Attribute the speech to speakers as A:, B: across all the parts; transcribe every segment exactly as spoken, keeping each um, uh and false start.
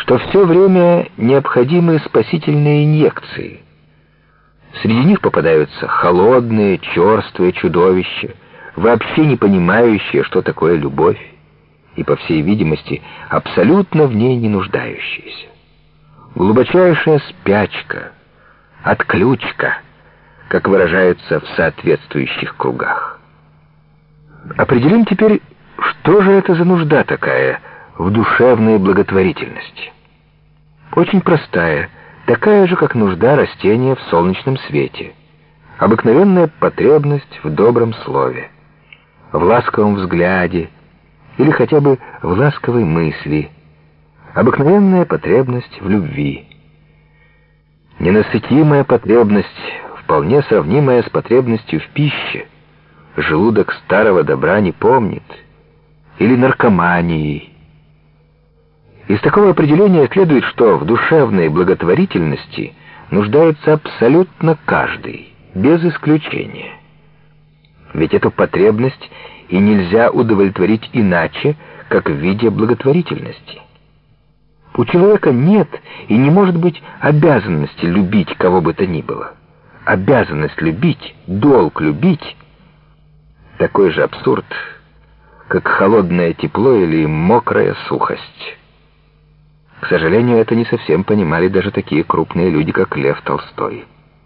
A: что все время необходимы спасительные инъекции. Среди них попадаются холодные, черствые чудовища, вообще не понимающие, что такое любовь, и, по всей видимости, абсолютно в ней не нуждающиеся. Глубочайшая спячка, отключка, как выражаются в соответствующих кругах. Определим теперь, что же это за нужда такая в душевной благотворительности. Очень простая, такая же, как нужда растения в солнечном свете, обыкновенная потребность в добром слове, в ласковом взгляде или хотя бы в ласковой мысли, обыкновенная потребность в любви. Ненасытимая потребность, вполне сравнимая с потребностью в пище, желудок старого добра не помнит, или наркоманией. Из такого определения следует, что в душевной благотворительности нуждается абсолютно каждый, без исключения. Ведь эту потребность и нельзя удовлетворить иначе, как в виде благотворительности. У человека нет и не может быть обязанности любить кого бы то ни было. Обязанность любить, долг любить — такой же абсурд, как холодное тепло или мокрая сухость. К сожалению, это не совсем понимали даже такие крупные люди, как Лев Толстой.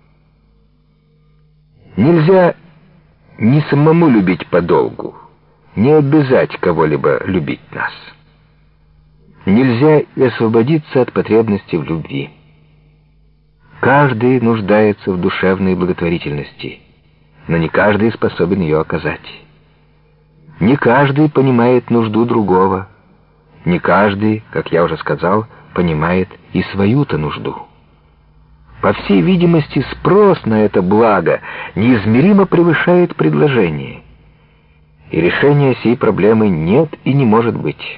A: Нельзя ни самому любить подолгу, не обязать кого-либо любить нас. Нельзя и освободиться от потребности в любви. Каждый нуждается в душевной благотворительности, но не каждый способен ее оказать. Не каждый понимает нужду другого. Не каждый, как я уже сказал, понимает и свою-то нужду. По всей видимости, спрос на это благо неизмеримо превышает предложение. И решения сей проблемы нет и не может быть.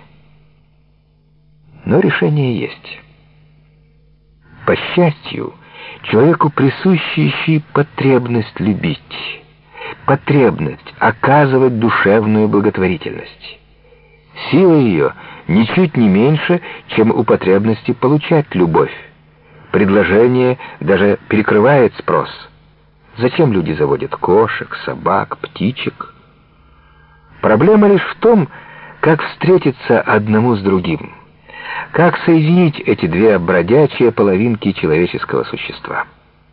A: Но решение есть. По счастью, человеку присуща еще и потребность любить, потребность оказывать душевную благотворительность. Сила ее ничуть не меньше, чем у потребности получать любовь. Предложение даже перекрывает спрос. Зачем люди заводят кошек, собак, птичек? Проблема лишь в том, как встретиться одному с другим, как соединить эти две бродячие половинки человеческого существа.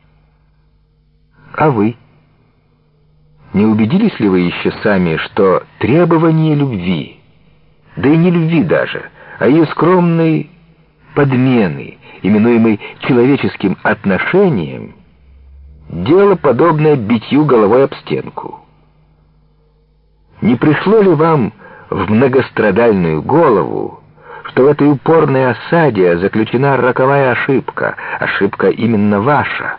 A: А вы? Не убедились ли вы еще сами, что требование любви, да и не любви даже, а ее скромной подмены, именуемой человеческим отношением, дело, подобное битью головой об стенку? Не пришло ли вам в многострадальную голову, что в этой упорной осаде заключена роковая ошибка, ошибка именно ваша?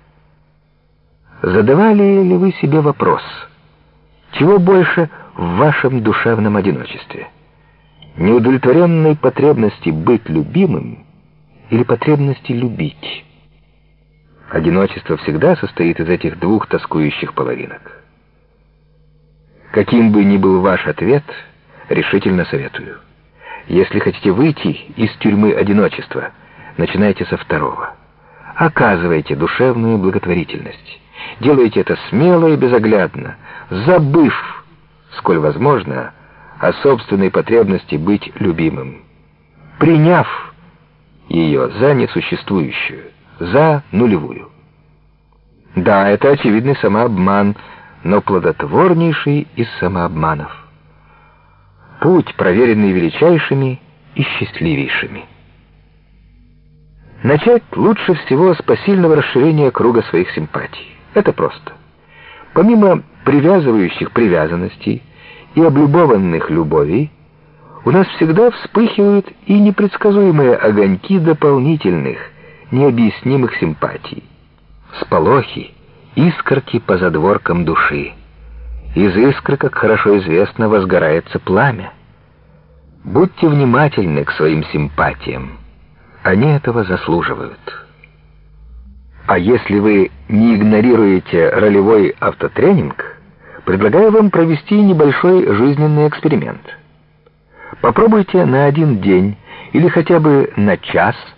A: Задавали ли вы себе вопрос, чего больше в вашем душевном одиночестве? Неудовлетворенной потребности быть любимым или потребности любить? Одиночество всегда состоит из этих двух тоскующих половинок. Каким бы ни был ваш ответ, решительно советую. Если хотите выйти из тюрьмы одиночества, начинайте со второго. Оказывайте душевную благотворительность. Делайте это смело и безоглядно, забыв, сколь возможно, о собственной потребности быть любимым, приняв ее за несуществующую, за нулевую. Да, это очевидный самообман, но плодотворнейший из самообманов. Путь, проверенный величайшими и счастливейшими. Начать лучше всего с посильного расширения круга своих симпатий. Это просто. Помимо привязывающих привязанностей и облюбованных любовей, у нас всегда вспыхивают и непредсказуемые огоньки дополнительных, необъяснимых симпатий. Всполохи, искорки по задворкам души. Из искры, как хорошо известно, возгорается пламя. Будьте внимательны к своим симпатиям. Они этого заслуживают. А если вы не игнорируете ролевой автотренинг, предлагаю вам провести небольшой жизненный эксперимент. Попробуйте на один день или хотя бы на час